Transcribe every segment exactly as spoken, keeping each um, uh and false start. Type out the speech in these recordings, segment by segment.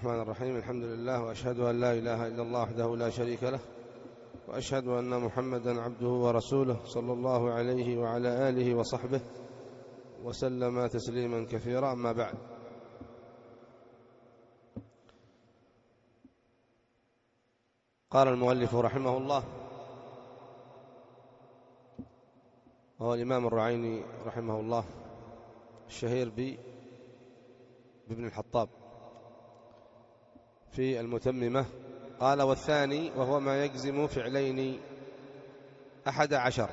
الرحمن الرحيم. الحمد لله، وأشهد أن لا إله إلا الله وحده لا شريك له، وأشهد أن محمدا عبده ورسوله صلى الله عليه وعلى آله وصحبه وسلم تسليما كثيرا. أما بعد، قال المؤلف رحمه الله، وهو الإمام الرعيني رحمه الله الشهير بابن الحطاب في المتممة، قال: والثاني وهو ما يجزم فعلين أحد عشر.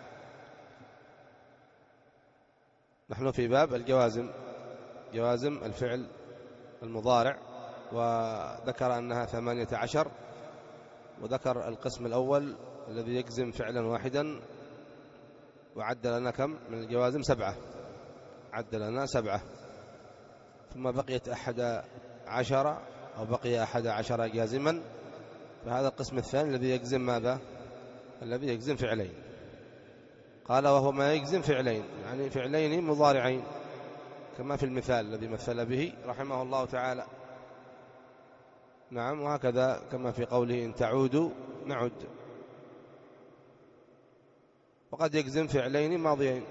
نحن في باب الجوازم، جوازم الفعل المضارع، وذكر أنها ثمانية عشر، وذكر القسم الأول الذي يجزم فعلا واحدا، وعد لنا كم من الجوازم؟ سبعة، عد لنا سبعة، ثم بقيت أحد عشر أو بقي أحد عشر جازما. فهذا القسم الثاني الذي يجزم ماذا؟ الذي يجزم فعلين. قال: وهو ما يجزم فعلين، يعني فعلين مضارعين، كما في المثال الذي مثل به رحمه الله تعالى. نعم، وهكذا كما في قوله: إن تعودوا نعد. وقد يجزم فعلين ماضيين،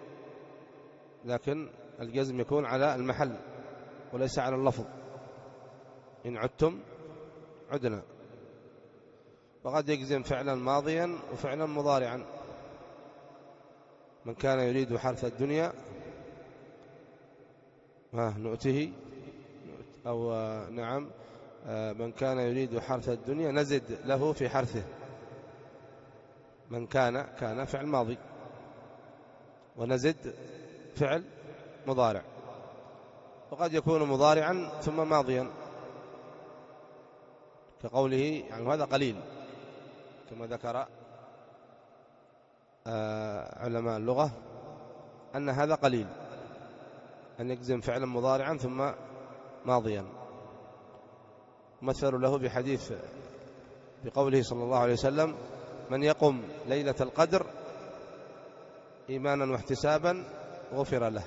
لكن الجزم يكون على المحل وليس على اللفظ. إن عدتم عدنا. وقد يجزم فعلا ماضيا وفعلا مضارعا. من كان يريد حرث الدنيا ها نؤته، أو نعم من كان يريد حرث الدنيا نزد له في حرثه. من كان كان فعل ماضي، ونزد فعل مضارع. وقد يكون مضارعا ثم ماضيا، كقوله يعني هذا قليل، كما ذكر علماء اللغة أن هذا قليل، أن يجزم فعلا مضارعا ثم ماضيا. مثل له بحديث بقوله صلى الله عليه وسلم: من يقم ليلة القدر إيمانا واحتسابا غفر له.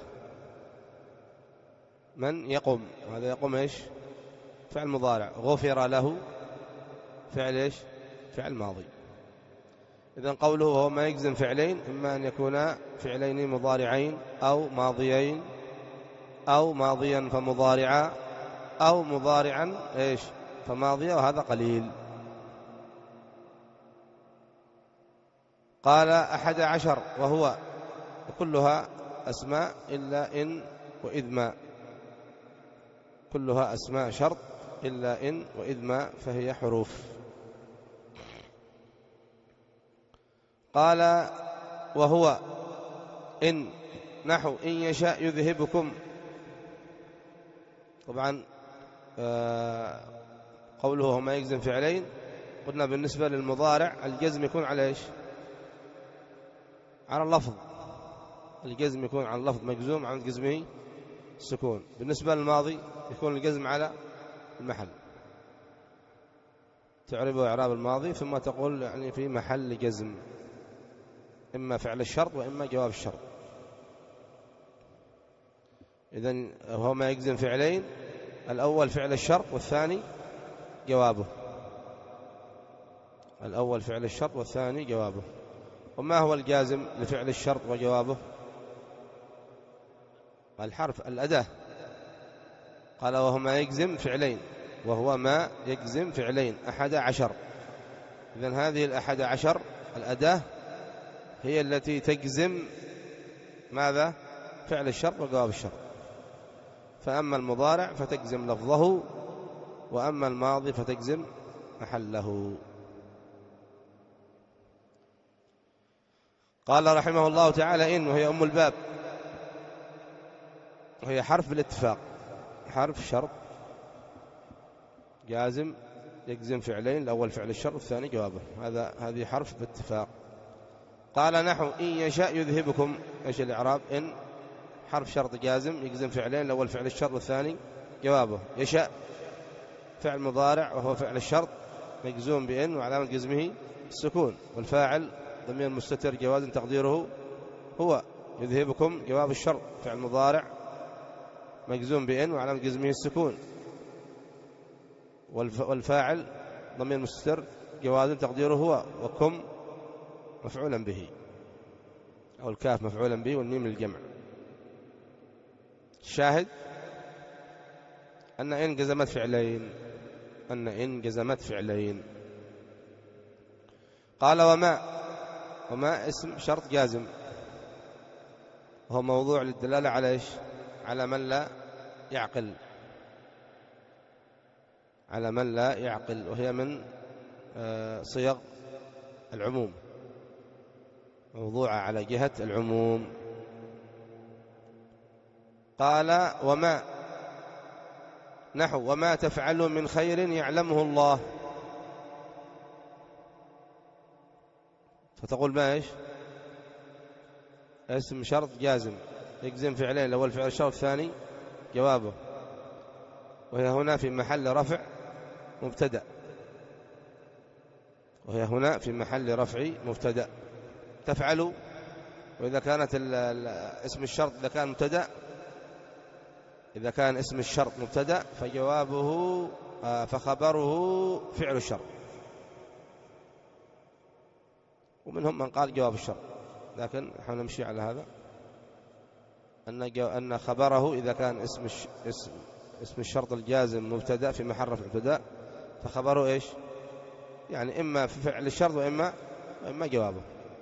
من يقم، هذا يقوم إيش؟ فعل مضارع. غفر له فعل إيش؟ فعل ماضي. إذن قوله وهو ما يجزم فعلين، إما أن يكونا فعلين مضارعين أو ماضيين، أو ماضيا فمضارعا، أو مضارعا إيش؟ فماضيا، وهذا قليل. قال: أحد عشر، وهو كلها أسماء إلا إن وإذ ما، كلها أسماء شرط إلا إن وإذ ما، فهي حروف. قال: وهو إن، نحو إن يشاء يذهبكم. طبعا قوله هو ما يجزم فعلين، قلنا بالنسبة للمضارع الجزم يكون على إيش؟ على اللفظ. الجزم يكون على اللفظ مجزوم، عن جزمه السكون. بالنسبة للماضي يكون الجزم على المحل، تعربه إعراب الماضي، ثم تقول يعني في محل جزم، إما فعل الشرط وإما جواب الشرط. إذن هو ما يجزم فعلين، الأول فعل الشرط والثاني جوابه. الأول فعل الشرط والثاني جوابه. وما هو الجازم لفعل الشرط وجوابه؟ الحرف، الأداة. قال: وهو ما يجزم فعلين، وهو ما يجزم فعلين أحد عشر. إذن هذه الأحد عشر الأداة هي التي تجزم ماذا؟ فعل الشرط وجواب الشرط. فأما المضارع فتجزم لفظه، وأما الماضي فتجزم محله. قال رحمه الله تعالى: إن، وهي أم الباب، وهي حرف بالاتفاق، حرف شرط جازم يجزم فعلين، الأول فعل الشرط والثاني جوابه. هذا هذه حرف باتفاق. قال: نحو إن يشاء يذهبكم. إيش الإعراب؟ إن حرف شرط جازم يجزم فعلين، الأول فعل الشرط والثاني جوابه. يشاء فعل مضارع وهو فعل الشرط مجزوم بإن، وعلامة جزمه السكون، والفاعل ضمير مستتر جواز تقديره هو. يذهبكم جواب الشرط فعل مضارع مجزوم بإن، وعلامة جزمه السكون. والفاعل ضمير مستتر جوازا تقديره هو، وكم مفعولا به، أو الكاف مفعولا به والميم للجمع. الشاهد أن إن جزمت فعلين، أن إن جزمت فعلين. قال وما، وما اسم شرط جازم، وهو موضوع للدلالة على إيش؟ على من لا يعقل، على من لا يعقل، وهي من صيغ العموم، موضوعة على جهة العموم. قال وما، نحو وما تفعل من خير يعلمه الله، فتقول ما إيش؟ اسم شرط جازم يجزم فعلين، الأول فعل الشرط الثاني جوابه، وهي هنا في محل رفع مبتدأ، وهي هنا في محل رفع مبتدأ تفعل. وإذا كانت اسم الشرط إذا كان مبتدأ، إذا كان اسم الشرط مبتدأ فجوابه فخبره فعل الشرط، ومنهم من قال جواب الشرط، لكن نحن نمشي على هذا أن أن خبره إذا كان اسم اسم اسم الشرط الجازم مبتدأ في محل رفع مبتدأ فخبره إيش؟ يعني إما في فعل الشرط وإما وإما جوابه.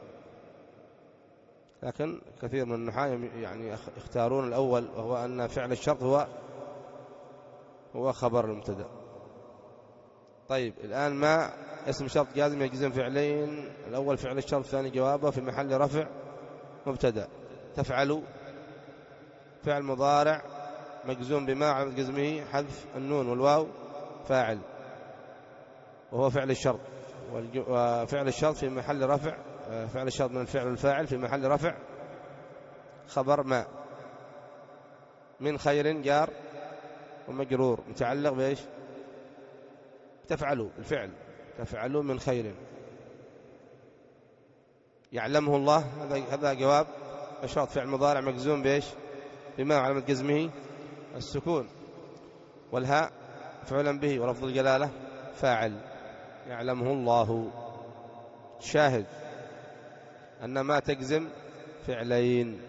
لكن كثير من النحاة يعني يختارون الأول، وهو أن فعل الشرط هو هو خبر المبتدأ. طيب الآن ما اسم شرط جازم يجزم فعلين، الأول فعل الشرط الثاني جوابه في محل رفع مبتدأ. تفعل فعل مضارع مجزوم بما علامة جزمه حذف النون والواو فاعل، وهو فعل الشرط، وفعل الشرط في محل رفع، فعل الشرط من الفعل والفاعل في محل رفع خبر ما. من خير جار ومجرور متعلق بإيش؟ تفعلوا الفعل، تفعلوا من خير. يعلمه الله هذا هذا جواب الشرط، فعل مضارع مجزوم بإيش؟ بما علامة جزمه السكون، والهاء فعلا به ولفظ الجلالة فاعل. يعلمه الله. شاهد أن ما تجزم فعلين.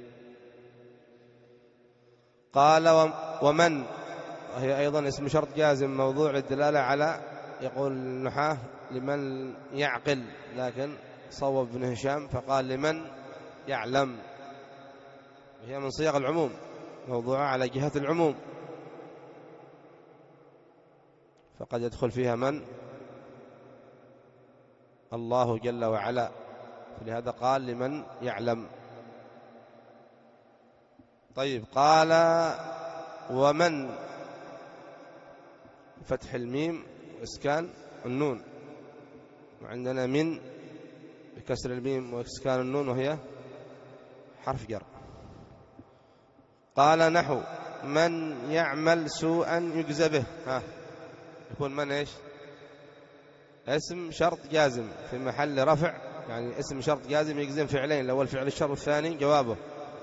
قال ومن، وهي أيضا اسم شرط جازم موضوع للدلالة على، يقول النحاة لمن يعقل، لكن صوب ابن هشام فقال لمن يعلم، وهي من صيغ العموم موضوعة على جهة العموم، فقد يدخل فيها من الله جل وعلا، فلهذا قال لمن يعلم. طيب قال ومن فتح الميم وإسكان النون، وعندنا من بكسر الميم وإسكان النون وهي حرف جر. قال نحو من يعمل سوءا يجزى به، ها يكون من إيش؟ اسم شرط جازم في محل رفع، يعني اسم شرط جازم يجزم فعلين، الأول فعل الشرط والثاني جوابه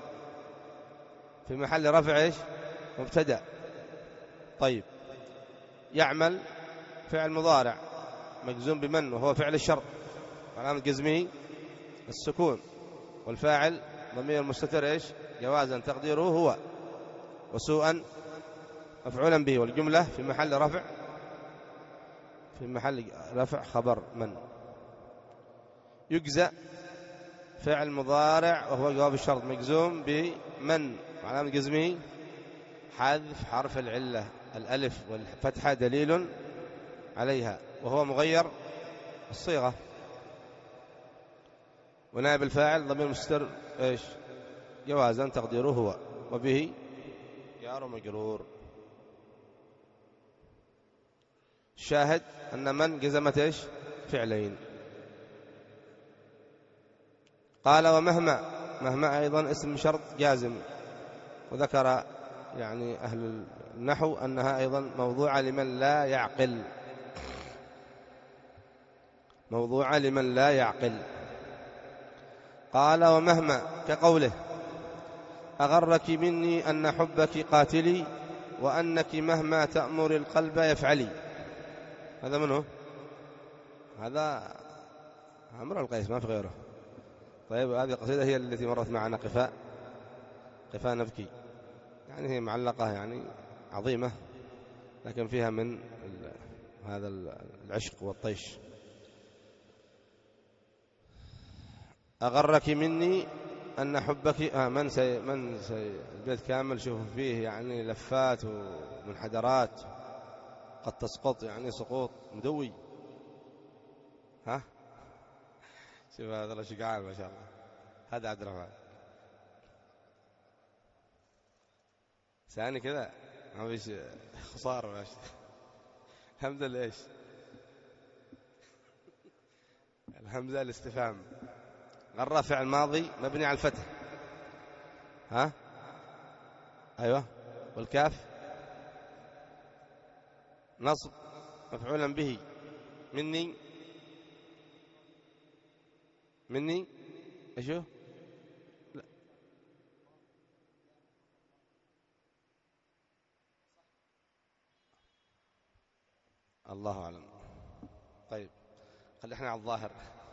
في محل رفع إيش؟ مبتدأ. طيب يعمل فعل مضارع مجزوم بمن وهو فعل الشرط، علامة جزمه السكون، والفاعل ضمير مستتر إيش؟ جوازا تقديره هو، وسوءا مفعولا به، والجملة في محل رفع في محل رفع خبر من. يجزى فعل مضارع وهو جواب الشرط مجزوم بمن، علامة جزمه حذف حرف العلة الألف والفتحة دليل عليها، وهو مغير الصيغة، ونائب الفاعل ضمير مستتر إيش؟ جوازا تقديره هو، وبه جار مجرور. شاهد أن من جزمت إيش؟ فعلين. قال ومهما، مهما أيضا اسم شرط جازم، وذكر يعني أهل النحو أنها أيضا موضوعة لمن لا يعقل، موضوعة لمن لا يعقل. قال ومهما كقوله أغرك مني أن حبك قاتلي، وأنك مهما تأمر القلب يفعلي. هذا منه؟ هذا امرؤ القيس ما في غيره. طيب هذه القصيدة هي التي مرت معنا، قفاء قفاء نبكي، يعني هي معلقة يعني عظيمة، لكن فيها من هذا العشق والطيش. أغرك مني أن حبك آه من سي من سي البيت كامل شوفوا فيه يعني لفات ومنحدرات قد تسقط، يعني سقوط مدوي. ها شوف هذا الله شجعان ما شاء الله. هذا عبد الرحمن ثاني كذا ما فيش خسارة ماشي. الحمد لله. ايش الهمزة الاستفهام. غر فعل ماضي مبني على الفتح. ها ايوه. والكاف نصب مفعولا به. مني مني ايشو لا. الله اعلم. طيب خلي احنا على الظاهر.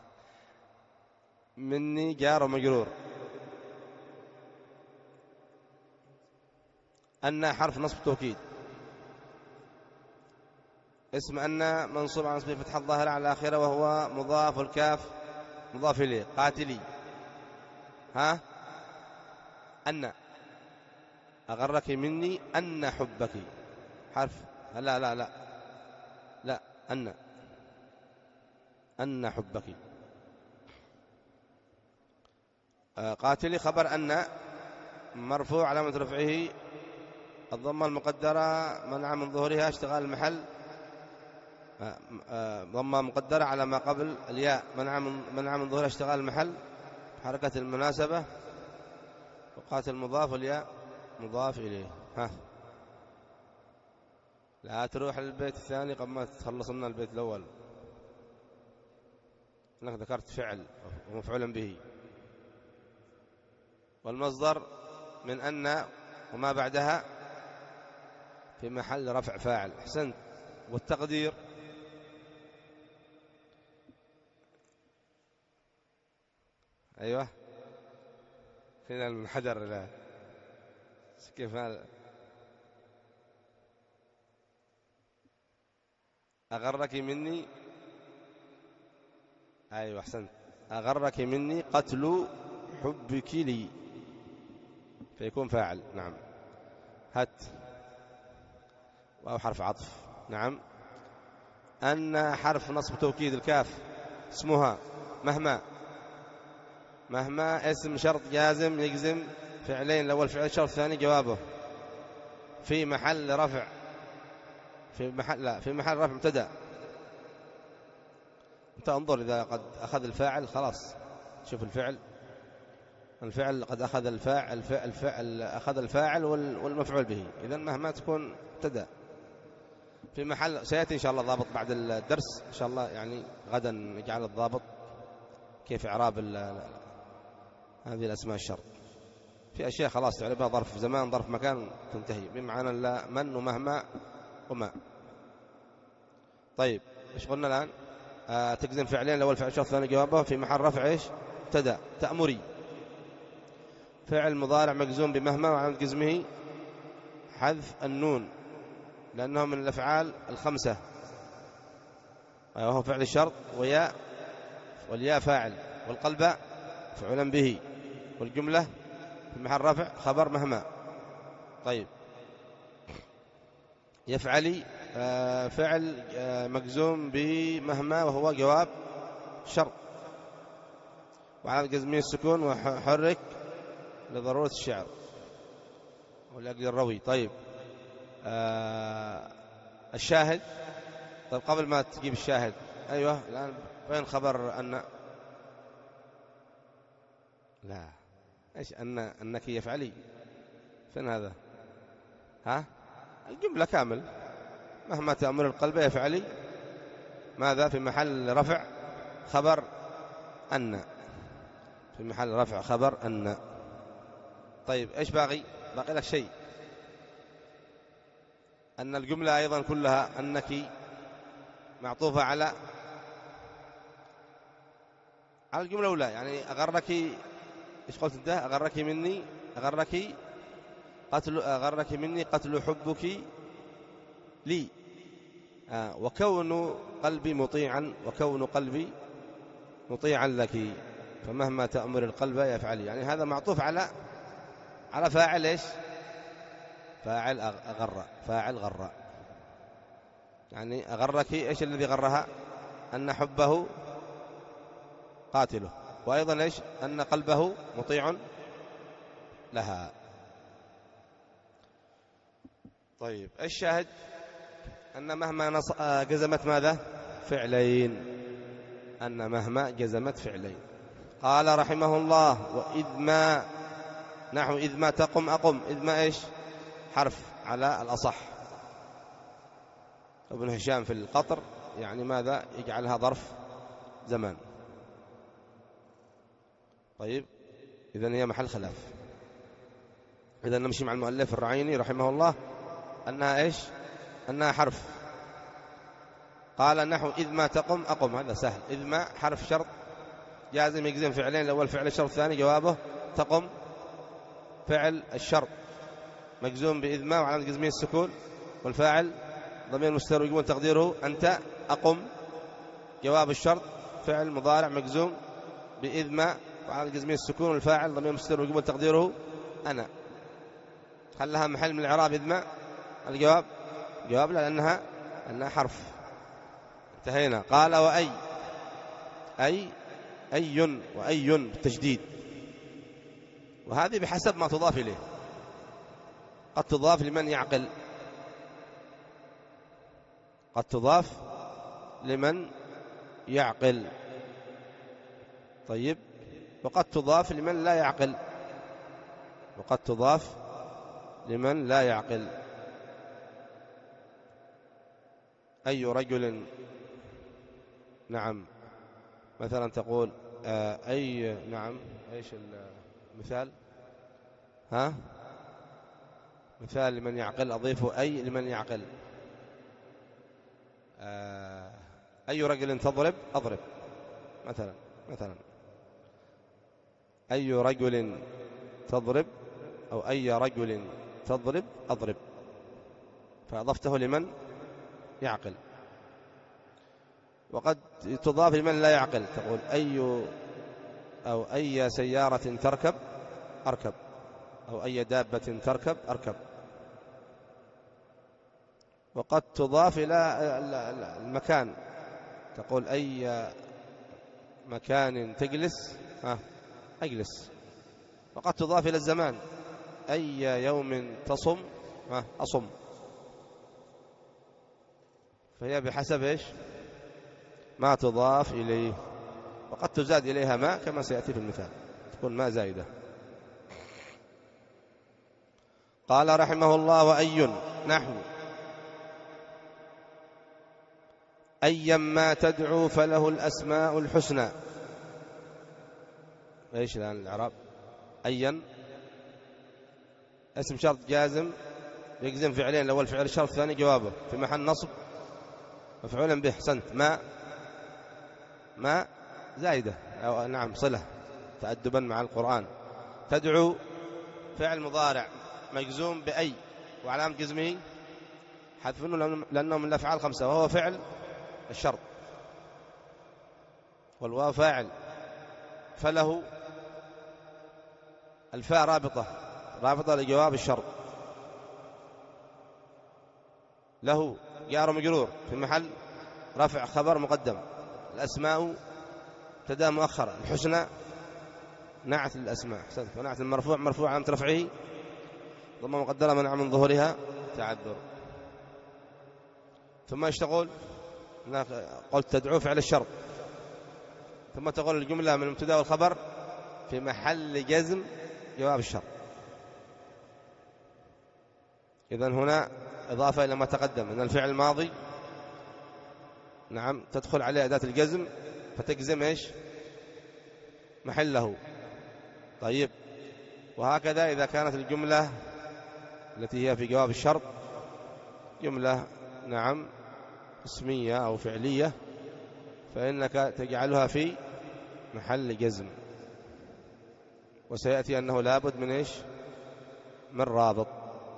مني جار ومجرور. أن حرف نصب توكيد. اسم أن منصوب على نصب فتح الظاهر على آخره وهو مضاف، الكاف مضاف إليه. قاتلي. ها أن أغرك مني أن حبك حرف لا لا لا لا أن أن حبك. قاتلي خبر أن مرفوع علامة رفعه الضمة المقدرة منع من ظهورها اشتغال المحل. ضمة مقدرة على ما قبل الياء منع من منع من ظهورها اشتغال المحل حركة المناسبة. وقاتل مضاف والياء مضاف إليه. ها لا تروح للبيت الثاني قبل ما تخلص لنا البيت الأول. أنك ذكرت فعل ومفعولا به. والمصدر من أن وما بعدها في محل رفع فاعل. أحسنت. والتقدير أيوة فينا المنحدر. لا كيف هذا. أغرك مني أيوة أحسنت. أغرك مني قتل حبك لي فيكون فاعل. نعم. هات أو حرف عطف. نعم. أن حرف نصب توكيد. الكاف اسمها مهما. مهما اسم شرط جازم يجزم فعلين. الأول فعل شرط الثاني جوابه في محل رفع في محل لا في محل رفع مبتدأ. أنت انظر إذا قد أخذ الفاعل خلاص. شوف الفعل الفعل قد أخذ الفاعل الفعل, الفعل أخذ الفاعل والمفعول به. إذن مهما تكون مبتدأ في محل. سيأتي إن شاء الله ضابط بعد الدرس إن شاء الله، يعني غدا نجعل الضابط كيف إعراب هذه الأسماء الشرط. في أشياء خلاص تعرفها ظرف زمان ظرف مكان تنتهي بمعنى لا من ومهما وما. طيب إيش قلنا الآن؟ آه تجزم فعلين. الأول فعل شرط الثاني جوابه في محل رفع إيش ابتدأ. تأمري فعل مضارع مجزوم بمهما وعلامة جزمه حذف النون لأنه من الأفعال الخمسة وهو فعل الشرط. وياء والياء فاعل والقلب فعلا به والجملة في محل رفع خبر مهما. طيب يفعلي آه فعل آه مجزوم بمهما وهو جواب شرط وعلى جزمه السكون وحرك لضرورة الشعر ولأجل الروي. طيب آه الشاهد. طيب قبل ما تجيب الشاهد أيوة الآن فين خبر أن لا إيش أن أنك يفعلي فين هذا؟ ها الجملة كامل مهما تأمر القلب يفعلي ماذا في محل رفع خبر أن في محل رفع خبر أن. طيب إيش باقي؟ باقي لك شيء أن الجملة أيضا كلها أنك معطوفة على على الجملة الأولى، يعني أغرك، إيش قلت أنت؟ أغرك مني أغرك قتل أغرك مني قتل حبك لي، آه وكون قلبي مطيعا وكون قلبي مطيعا لك، فمهما تأمر القلب يفعل. يعني هذا معطوف على على فاعل إيش؟ فاعل أغر، فاعل غر. يعني أغرك، إيش الذي غرها؟ أن حبه قاتله، وأيضا إيش؟ أن قلبه مطيع لها. طيب الشاهد أن مهما نص... جزمت ماذا؟ فعلين. أن مهما جزمت فعلين. قال رحمه الله: وإذ ما، نحو إذ ما تقم أقم. إذ ما إيش؟ حرف على الأصح. ابن هشام في القطر يعني ماذا؟ يجعلها ظرف زمان. طيب إذن هي محل خلاف. إذن نمشي مع المؤلف الرعيني رحمه الله أنها إيش؟ أنها حرف. قال نحو إذ ما تقم أقم، هذا سهل. إذ ما حرف شرط جازم يجزم فعلين، الأول فعل الشرط، الثاني جوابه تقم فعل الشرط مجزوم بإذ ما وعلامة جزمه السكون، والفاعل ضمير مستتر يقول تقديره أنت. أقم جواب الشرط فعل مضارع مجزوم بإذ ما وعلامة جزمه السكون، والفاعل ضمير مستتر يقول تقديره أنا. خلها محل من الإعراب إذ ما. الجواب جواب لأنها أنها حرف. انتهينا. قال وأي، أي أي وأي بالتجديد، وهذه بحسب ما تضاف إليه. قد تضاف لمن يعقل، قد تضاف لمن يعقل. طيب وقد تضاف لمن لا يعقل، وقد تضاف لمن لا يعقل. أي رجل، نعم، مثلا تقول أي، نعم، إيش المثال؟ ها مثال لمن يعقل، أضيفه أي لمن يعقل. أي رجل تضرب أضرب مثلا، مثلا أي رجل تضرب أو أي رجل تضرب أضرب، فأضفته لمن يعقل. وقد تضاف لمن لا يعقل، تقول أي أو أي سيارة تركب أركب، أو أي دابة تركب أركب. وقد تضاف إلى المكان، تقول أي مكان تجلس أجلس. وقد تضاف إلى الزمان، أي يوم تصم أصم. فهي بحسب إيش؟ ما تضاف إليه. وقد تزاد إليها ما كما سيأتي في المثال، تكون ما زائدة. قال رحمه الله: وأي، نحو أيما تدعو فله الأسماء الحسنى. إيش الآن الإعراب؟ أيا اسم شرط جازم يجزم فعلين، الأول فعل الشرط، الثاني جوابه في محل نصب مفعولا به. حسنت. ما ما زائدة، أو نعم صلة تأدبا مع القرآن. تدعو فعل مضارع مجزوم بأي وعلامة جزمه حذف لأنه من الأفعال خمسة، وهو فعل الشرط، والواو فاعل، فله الفاء رابطة رابطة لجواب الشرط، له جار مجرور في محل رفع خبر مقدم. الأسماء ابتداء مؤخرة. الحسنى نعت للأسماء. حسنت. ونعت المرفوع مرفوع علامة رفعه ضمة مقدرة منع من ظهورها تعذر. ثم ايش تقول؟ قلت تدعو فعل الشرط، ثم تقول الجملة من المبتدا والخبر في محل جزم جواب الشرط. إذن هنا إضافة إلى ما تقدم أن الفعل الماضي نعم تدخل عليه أداة الجزم فتجزم إيش؟ محله. طيب وهكذا إذا كانت اسمية أو فعلية فإنك تجعلها في محل جزم، وسيأتي أنه لابد من إيش؟ من رابط.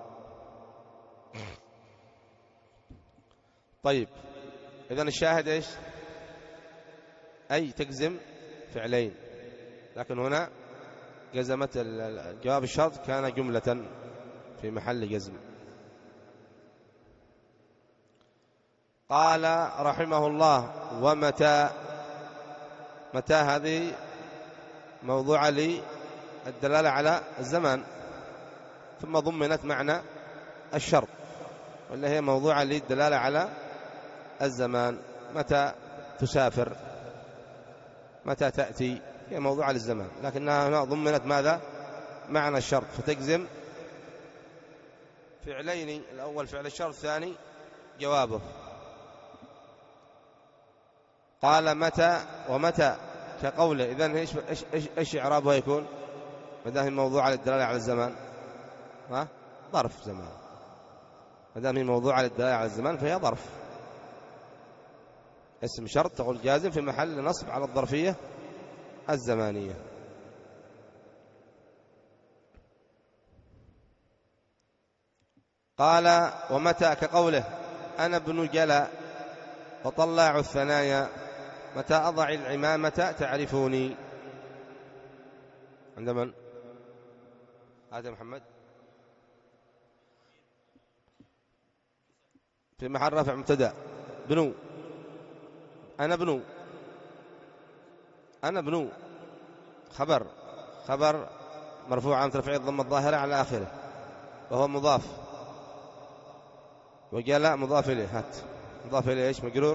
طيب إذن الشاهد إيش؟ أي تجزم فعلين، لكن هنا جزمت الجواب الشرط كان جملة في محل جزم. قال رحمه الله: ومتى. متى هذه موضوع للدلالة على الزمان، ثم ضمنت معنى الشرط، ولا هي موضوع للدلالة على الزمان. متى تسافر، متى تأتي، هي موضوع للزمان، لكنها هنا ضمنت ماذا؟ معنى الشرط، فتجزم فعلين، الأول فعل الشرط، الثاني جوابه. قال متى ومتى كقوله. إذن إيش إيش إيش, إيش إعرابها يكون؟ ما دام هي موضوع للدلالة على الزمان، ها ظرف زمان. ما دام هي موضوع للدلالة على الزمان فهي ظرف، اسم شرط تقول جازم في محل نصب على الظرفية الزمانية. قال ومتى كقوله: أنا ابن جلا وطلاع الثنايا، متى أضع العمامة تعرفوني. عند من؟ هذا محمد في محل رفع مبتدأ. بنو، أنا بنو، أنا بنو خبر، خبر مرفوع عن رفع الضمة الظاهرة على آخره وهو مضاف، وجلاء مضاف إليه. هات مضاف إليه إيش؟ مجرور،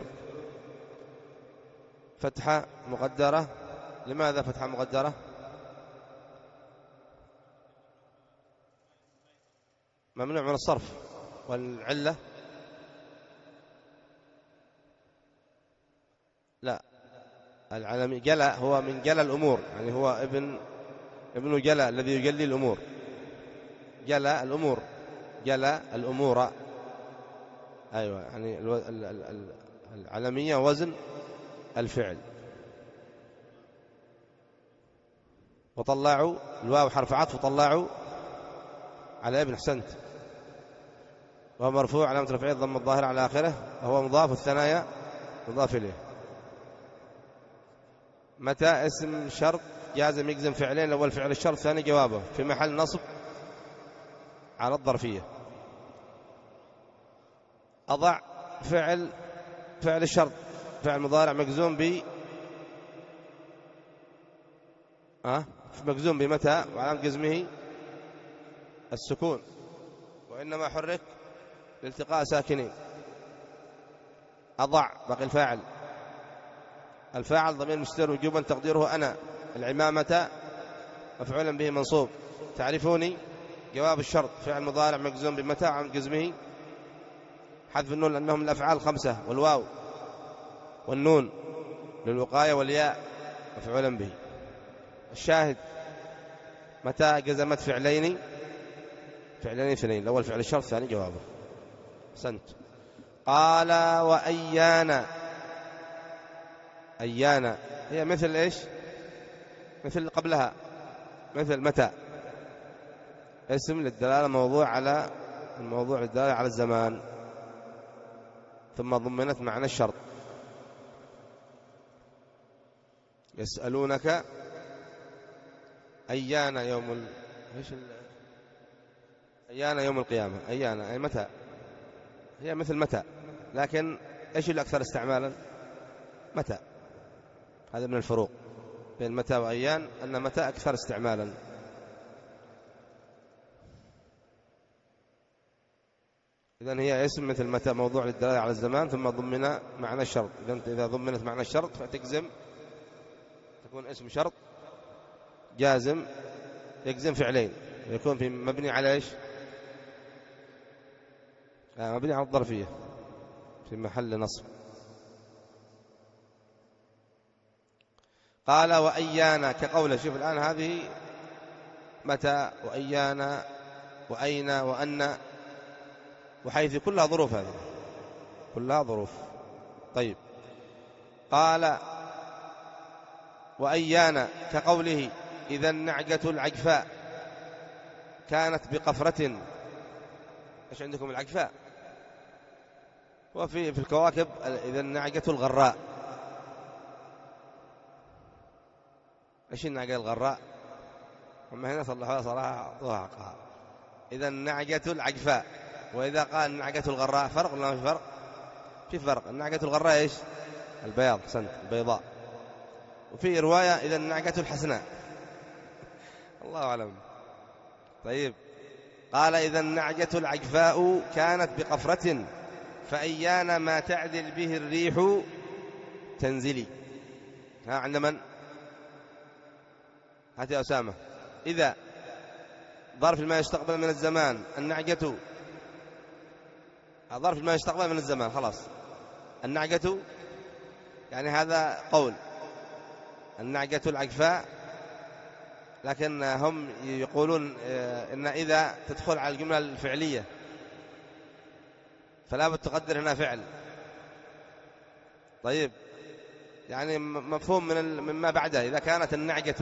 فتحة مقدرة. لماذا فتحة مقدرة؟ ممنوع من الصرف. والعلة؟ لا، العلمي جلا هو من جلا الأمور، يعني هو ابن ابن جلا الذي يجلي الأمور. جلا الأمور، جلا الأمور، أيوة، يعني العلمية وزن الفعل. وطلعوا الواو حرف عطف، وطلعوا على ابن، احسنت، وهو مرفوع علامة رفعه الضم الظاهر على آخره وهو مضاف، الثنايا مضاف إليه. متى اسم شرط جازم يجزم فعلين، الأول فعل الشرط، الثاني جوابه، في محل نصب على الظرفية. أضع فعل فعل الشرط فعل مضارع مجزوم ب أه؟ مجزوم بمتى، وعلامة جزمه السكون، وإنما حرك لالتقاء ساكنين. أضع باقي الفاعل، الفاعل ضمير مستتر وجوبا تقديره أنا. العمامة مفعولا به منصوب. تعرفوني جواب الشرط فعل مضارع مجزوم بمتى عن جزمه حذف النون لأنهم الأفعال خمسة، والواو والنون للوقاية، والياء مفعولا به. الشاهد متى جزمت فعلين، فعلين اثنين، الأول فعل الشرط، الثاني جوابه. سنت. قال وأيانا. أيانا هي مثل إيش؟ مثل قبلها، مثل متى، اسم للدلالة موضوع على الموضوع للدلالة على الزمان، ثم ضمنت معنى الشرط. يسألونك أيانا يوم ال... إيش ال... أيانا يوم القيامة. أيانا أي متى، هي مثل متى، لكن إيش الأكثر استعمالا؟ متى. هذا من الفروق بين متى وأيان، أن متى أكثر استعمالا. إذن هي اسم مثل متى موضوع للدلالة على الزمان، ثم ضمن معنى الشرط. إذن إذا ضمنت معنى الشرط فتجزم، تكون اسم شرط جازم يجزم فعلين، يكون في مبني على إيش؟ آه مبني على الظرفية في محل نصب. قال وأيانا كقوله. شوف الآن هذه متى وأيانا وأين وأن وحيث، كلها ظروف، هذه كلها ظروف. طيب قال وأيان كقوله إذا النعجة العجفاء كانت بقفرة. إيش عندكم العجفاء؟ وفي في الكواكب إذا النعجة الغراء. إيش النعجة الغراء؟ أما هنا صلحوها صراحة أعطوها حقها. إذا النعجة العجفاء، وإذا قال النعجة الغراء فرق ولا ما في فرق؟ في فرق. النعجة الغراء إيش؟ البياض، حسنت، البيضاء. وفي رواية إذا النعجة الحسناء. الله أعلم. طيب قال إذا النعجة العجفاء كانت بقفرة فأيان ما تعدل به الريح تنزلي. ها عند من؟ هات يا أسامة. إذا ظرف ما يستقبل من الزمان، النعجة ظرف ما يستقبل من الزمان، خلاص. النعجة يعني هذا قول النعجة العجفاء، لكن هم يقولون إن إذا تدخل على الجملة الفعلية فلا بد تقدر هنا فعل. طيب يعني مفهوم من مما بعده إذا كانت النعجة،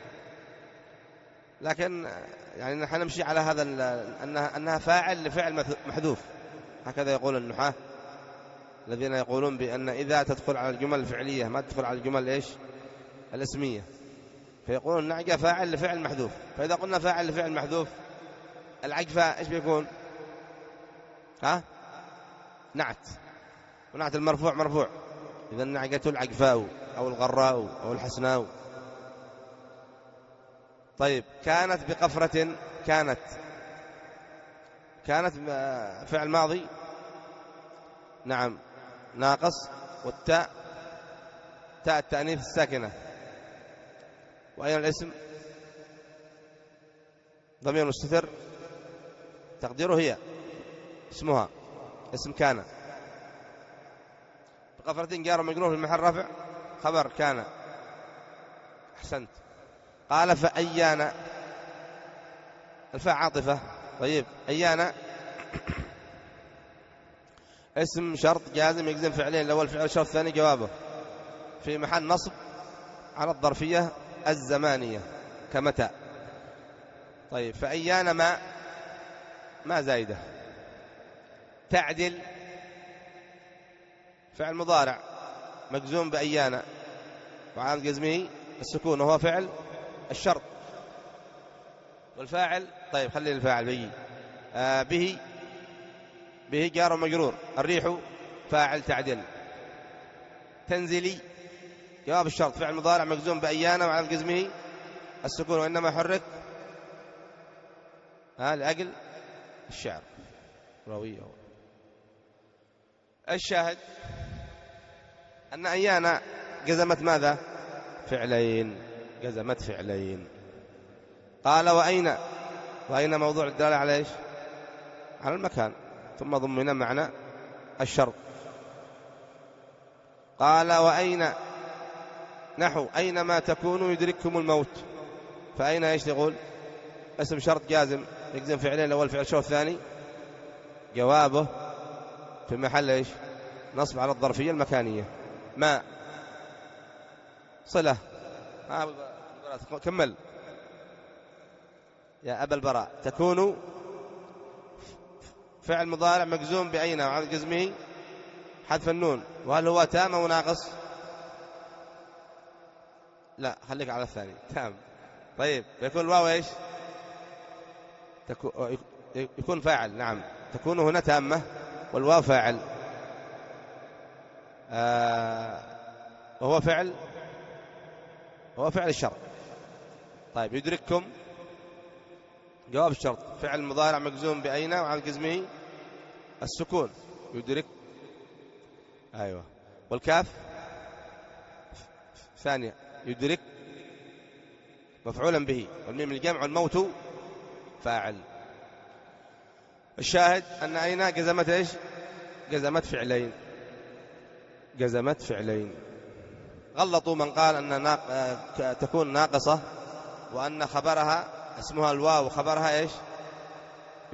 لكن يعني نحن نمشي على هذا أنها أنها فاعل لفعل محذوف، هكذا يقول النحاة الذين يقولون بأن إذا تدخل على الجمل الفعلية ما تدخل على الجمل إيش الاسمية، فيقولون النعجة فاعل لفعل محذوف. فإذا قلنا فاعل لفعل محذوف العجفاء إيش بيكون؟ ها نعت، ونعت المرفوع مرفوع. إذا النعجة العجفاء أو الغراء أو الحسناء. طيب كانت بقفرة، كانت كانت فعل ماضي نعم ناقص، والتاء تاء التأنيث الساكنة. وأين الاسم؟ ضمير مستتر تقديره هي، اسمها اسم كان. بقفرة جار مجرور في محل رفع خبر كان. أحسنت. قال فأيان الفاء عاطفة. طيب أيان اسم شرط جازم يجزم فعلين، الأول فعل الشرط الثاني جوابه، في محل نصب على الظرفية الزمانية كمتى. طيب فأيان ما ما زايدة تعدل فعل مضارع مجزوم بأيان وعلامة جزمه السكون وهو فعل الشرط. والفاعل طيب خلي الفاعل بيجي آه به به جار ومجرور. الريح فاعل تعدل. تنزلي جواب الشرط فعل مضارع مجزوم بأيان وعلامة جزمه السكون وإنما حرك ها لأجل الشعر راويه. الشاهد أن أيان جزمت ماذا؟ فعلين، جزمت فعلين. قال وأين؟ وأين موضوع الدلالة على إيش؟ على المكان، ثم ضمن معنى الشرط. قال وأين نحو أينما تكونوا يدرككم الموت. فأين إيش تقول؟ اسم شرط جازم يجزم فعلين، الأول فعل الشرط الثاني جوابه في محل إيش؟ نصب على الظرفية المكانية. ما صلة. كمل يا أبا البراء. تكون فعل مضارع مجزوم بأين وعلى جزمه حذف النون، وهل هو تام أو ناقص؟ لا خليك على الثاني تام. طيب يكون الواو إيش؟ تكو... يكون فاعل. نعم تكون هنا تامة والواو فاعل آه... وهو فعل هو فعل الشرط. طيب يدرككم جواب الشرط فعل مضارع مجزوم بأين وعلى جزمه السكون يدرك. أيوة. والكاف ثانية يدرك مفعولا به، والميم الجمع والموت فاعل. الشاهد أن أين جزمت إيش؟ جزمت فعلين، جزمت فعلين. غلطوا من قال أن ناق... تكون ناقصة وأن خبرها اسمها الواو وخبرها إيش؟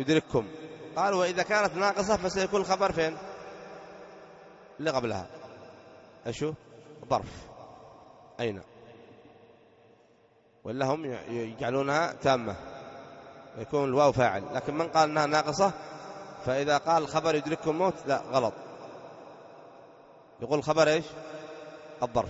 يدرككم. قالوا وإذا كانت ناقصة فسيكون الخبر فين؟ اللي قبلها. أشو ظرف أين، ولا هم يجعلونها تامة يكون الواو فاعل. لكن من قال أنها ناقصة فإذا قال الخبر يدرككم الموت لا غلط، يقول الخبر إيش الظرف.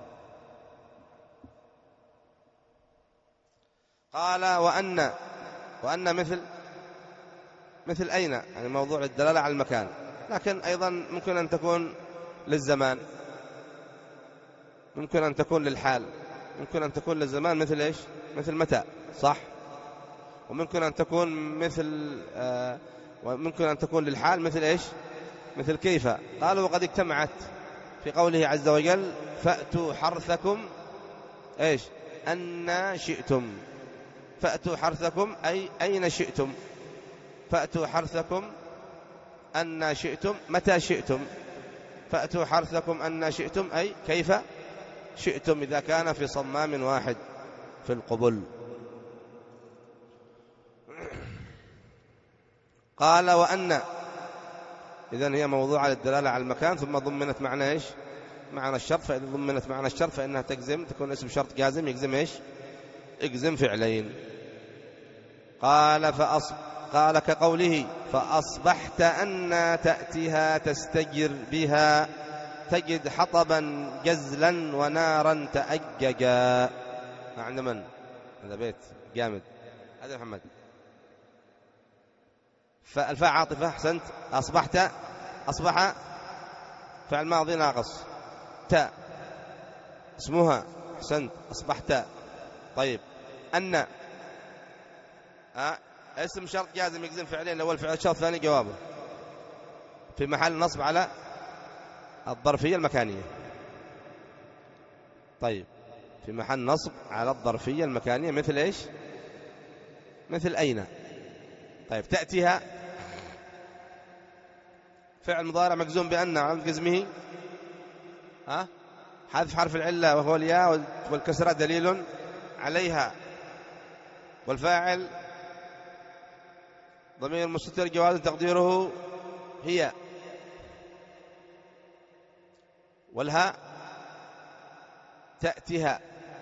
قال وأن، وأن مثل مثل أين، يعني موضوع الدلالة على المكان، لكن أيضا ممكن أن تكون للزمان، ممكن أن تكون للحال، ممكن أن تكون للزمان مثل إيش مثل متى صح، وممكن أن تكون مثل آه وممكن أن تكون للحال مثل إيش مثل كيف. قالوا وقد اجتمعت في قوله عز وجل فأتوا حرثكم إيش أن شئتم، فأتوا حرثكم أي أين شئتم، فأتوا حرثكم أن شئتم متى شئتم، فأتوا حرثكم أن شئتم أي كيف شئتم إذا كان في صمام واحد في القبل. قال وأن إذن هي موضوع على الدلالة على المكان، ثم ضمنت معنى إيش معنى الشرط، فإذا ضمنت معنى الشرط فإنها تجزم، تكون اسم شرط جازم يجزم إيش يجزم فعلين. قال فأص قال كقوله فأصبحت أن تأتيها تستجر بها تجد حطبا جزلا ونارا تأججا. عند من هذا بيت جامد هذا محمد. فالفاء عاطفة أحسنت. أصبحت أصبح فعل ماضي ناقص، تاء اسمها أحسنت أصبحت. طيب أن أه؟ اسم شرط جازم يجزم فعلين، الأول فعل الشرط الثاني جوابه، في محل نصب على الظرفية المكانية. طيب في محل نصب على الظرفية المكانية مثل إيش مثل أين. طيب تأتيها فعل مضارع مجزوم بأن عند جزمه ها حذف حرف العلة وهو الياء والكسرة دليل عليها، والفاعل ضمير مستتر جواز تقديره هي، والهاء تأتيها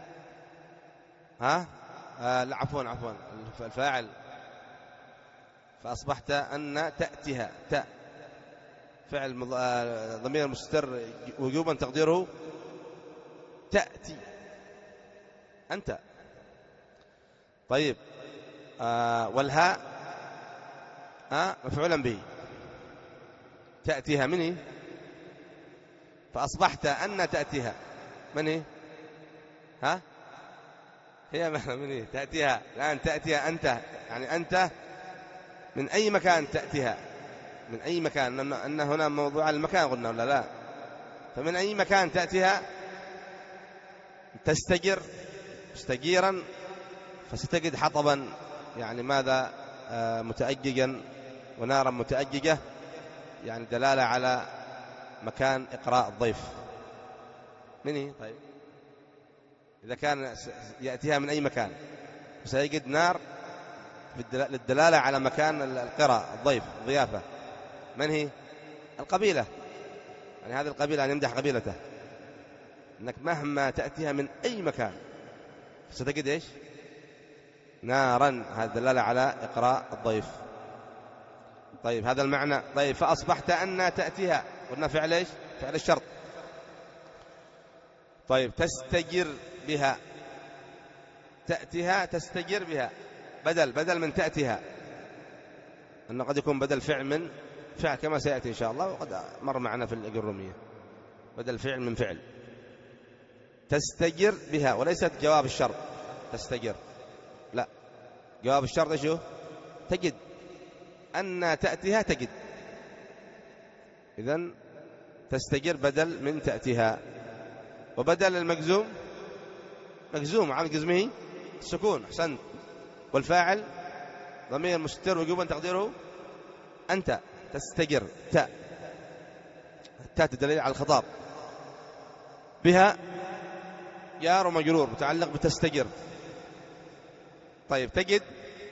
ها آه لا عفوا عفوا الفاعل فأصبحت أن تأتيها تاء فعل ضمير مستتر وجوبا تقديره تأتي أنت. طيب آه والهاء آه مفعولا به تأتيها مني، فأصبحت أن تأتيها من هي ها هي مني تأتيها الآن تأتيها أنت، يعني أنت من أي مكان تأتيها، من أي مكان، أن هنا موضوع المكان قلنا ولا لا، فمن أي مكان تأتيها تستجر مستجيرا فستجد حطبا يعني ماذا آه متأججا ونارا متأججة، يعني دلالة على مكان إقراء الضيف مني. طيب إذا كان يأتيها من أي مكان سيجد نار للدلالة على مكان القراء الضيف الضيافة، من هي القبيلة، يعني هذه القبيلة أن يمدح قبيلته، أنك مهما تأتيها من أي مكان ستجد إيش نارا، هذا دلالة على إقراء الضيف. طيب هذا المعنى. طيب فأصبحت أن تأتيها قلنا فعل إيش فعل الشرط. طيب تستجر بها تأتيها تستجر بها بدل بدل من تأتيها، أنه قد يكون بدل فعل من فعل كما سيأتي إن شاء الله، وقد مر معنا في الأجرومية بدل فعل من فعل. تستجر بها وليست جواب الشرط تستجر، لا جواب الشرط شو تجد أن تأتيها تجد، إذن تستجر بدل من تأتيها. وبدل المجزوم مجزوم عن جزمه السكون أحسنت، والفاعل ضمير مستتر وجوبا تقديره أنت تستجر تاء التاء تدل على الخطاب، بها جار ومجرور متعلق بتستجر. طيب تجد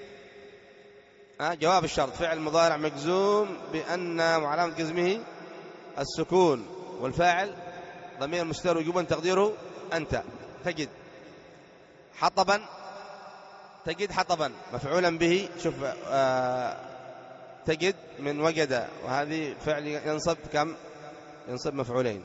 آه جواب الشرط فعل مضارع مجزوم بأن وعلامة جزمه السكون، والفاعل ضمير مستتر وجوبا تقديره أنت. تجد حطبا، تجد حطبا مفعولا به. شوف آه تجد من وجد، وهذه فعل ينصب كم؟ ينصب مفعولين.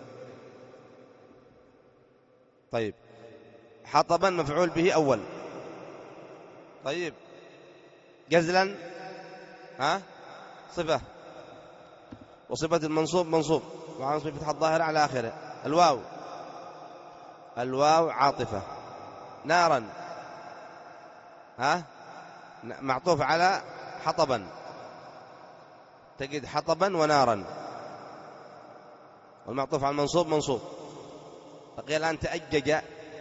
طيب حطبا مفعول به أول. طيب جزلا ها صفة، وصفة المنصوب منصوب وعن صفة فتح الظاهرة على آخره. الواو، الواو عاطفة. نارا ها معطوف على حطبا. تجد حطبا ونارا، والمعطوف على المنصوب منصوب. بقي الآن تأجج.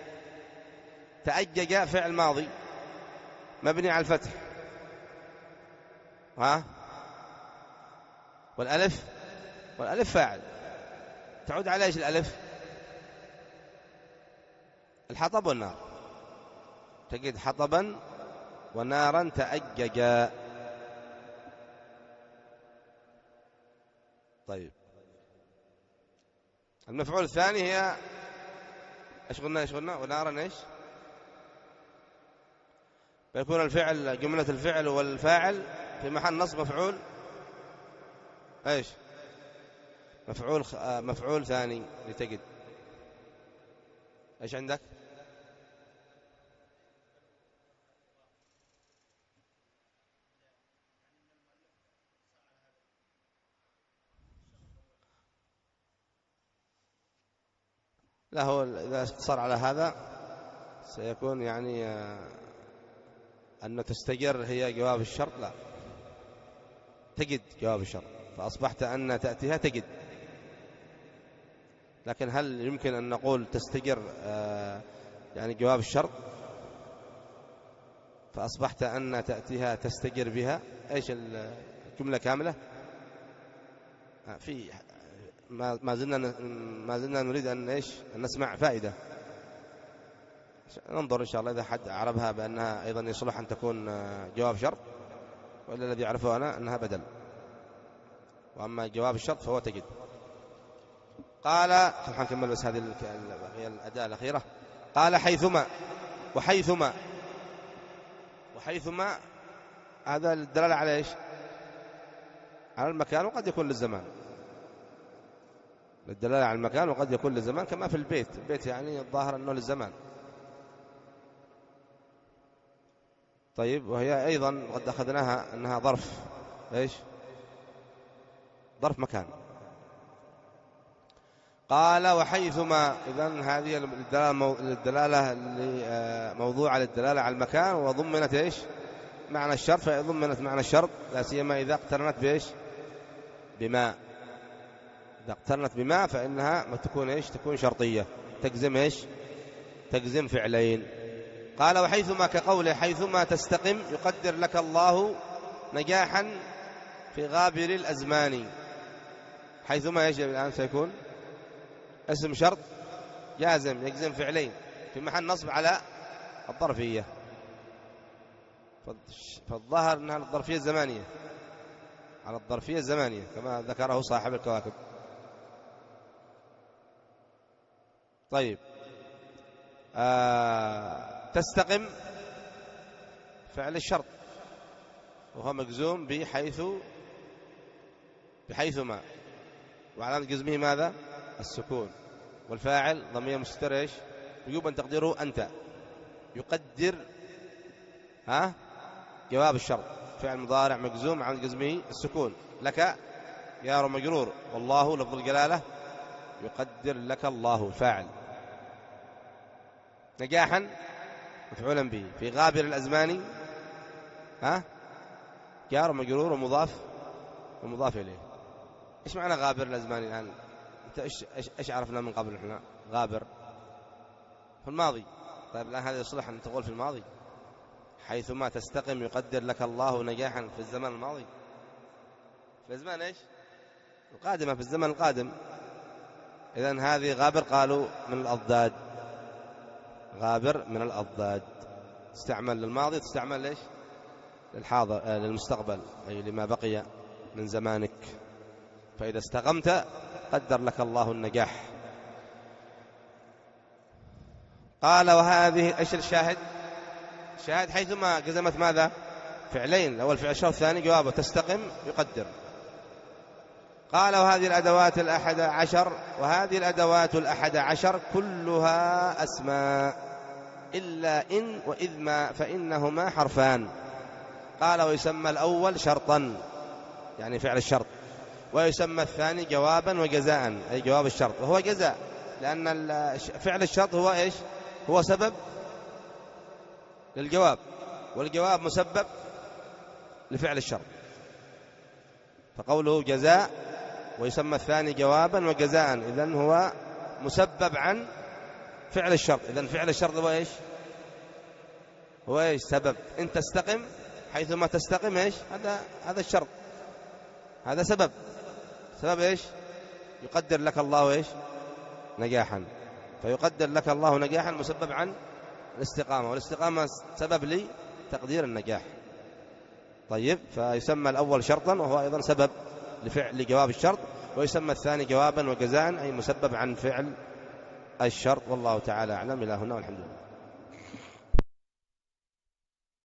تأجج فعل ماضي مبني على الفتح ها، والألف، والألف فاعل. تعود على ايش الألف؟ الحطب والنار. تجد حطبا ونارا تأججا. طيب المفعول الثاني هي ايش قلنا؟ ايش قلنا؟ ونارا ايش؟ فيكون الفعل جملة الفعل والفاعل في محل نصب مفعول ايش؟ مفعول خ... مفعول ثاني لتجد. ايش عندك؟ لا، هو إذا اقتصر على هذا سيكون يعني أن تستجر هي جواب الشرط. لا، تجد جواب الشرط، فأصبحت أن تأتيها تجد. لكن هل يمكن أن نقول تستجر يعني جواب الشرط فأصبحت أن تأتيها تستجر بها؟ إيش الجملة كاملة؟ في ما زلنا ما زلنا نريد أن إيش أن نسمع فائدة. ننظر إن شاء الله إذا حد أعربها بأنها أيضا يصلح أن تكون جواب شرط، وإلا الذي أعرفه أنا أنها بدل. وأما جواب الشرط فهو تجد. قال نكمل بس هذه هي الأداة الأخيرة. قال حيثما، وحيثما، وحيثما هذا الدلالة على إيش؟ على المكان، وقد يكون للزمان. الدلالة على المكان وقد يكون للزمان، كما في البيت. البيت يعني الظاهر أنه للزمان. طيب وهي أيضا قد أخذناها أنها ظرف إيش؟ ظرف مكان. قال وحيثما، إذن هذه الدلالة موضوع للدلالة على المكان، وضمنت إيش؟ معنى الشرط. فضمنت معنى الشرط لا سيما إذا اقترنت بإيش؟ بما. إذا اقترنت بما فإنها ما تكون إيش؟ تكون شرطية، تجزم إيش؟ تجزم فعلين. قال وحيثما كقوله حيثما تستقم يقدر لك الله نجاحا في غابر الأزمان. حيثما يجب الآن سيكون اسم شرط جازم يجزم فعلين في محل نصب على الظرفية. فالظاهر أنها الظرفية الزمانية، على الظرفية الزمانية كما ذكره صاحب الكواكب. طيب آه تستقم فعل الشرط وهو مجزوم بحيث، بحيثما، وعلامة جزمه ماذا؟ السكون. والفاعل ضمير مستتر ايش؟ وجوبا تقديره أنت. يقدر ها جواب الشرط، فعل مضارع مجزوم علامة جزمه السكون. لك جار مجرور، والله لفظ الجلالة يقدر لك الله فاعل. نجاحا مفعولا به. في غابر الأزمان ها جار مجرور ومضاف ومضاف إليه. إيش معنى غابر الأزمان الآن؟ أنت إيش إيش عرفنا من قبل إحنا؟ غابر في الماضي. طيب الآن هذا يصلح أن تقول في الماضي حيثما تستقم يقدر لك الله نجاحا في الزمن الماضي، في الزمان إيش؟ القادمة، في الزمن القادم. إذن هذه غابر قالوا من الأضداد، غابر من الأضداد. تستعمل للماضي، تستعمل ليش؟ للحاضر، آه للمستقبل، أي لما بقي من زمانك. فإذا استقمت قدر لك الله النجاح. قال وهذه ايش الشاهد؟ الشاهد حيثما جزمت ماذا؟ فعلين، الأول فعل الشرط الثاني جوابه تستقم يقدر. قال وهذه الأدوات الأحد عشر وهذه الأدوات الأحد عشر كلها أسماء إلا إن وإذ ما فإنهما حرفان. قال ويسمى الأول شرطا يعني فعل الشرط، ويسمى الثاني جوابا وجزاء أي جواب الشرط، وهو جزاء لأن فعل الشرط هو إيش؟ هو سبب للجواب، والجواب مسبب لفعل الشرط، فقوله جزاء ويسمى الثاني جوابا وجزاء إذن هو مسبب عن فعل الشرط. إذن فعل الشرط هو إيش؟ هو إيش؟ سبب. إن تستقم حيثما تستقم إيش؟ هذا هذا الشرط، هذا سبب. سبب إيش؟ يقدر لك الله إيش؟ نجاحا، فيقدر لك الله نجاحا مسبب عن الاستقامة، والاستقامة سبب لي تقدير النجاح. طيب، فيسمى الأول شرطا وهو أيضا سبب لفعل جواب الشرط، ويسمى الثاني جوابا وجزاء أي مسبب عن فعل الشرط. والله تعالى أعلم. إلى هنا والحمد لله.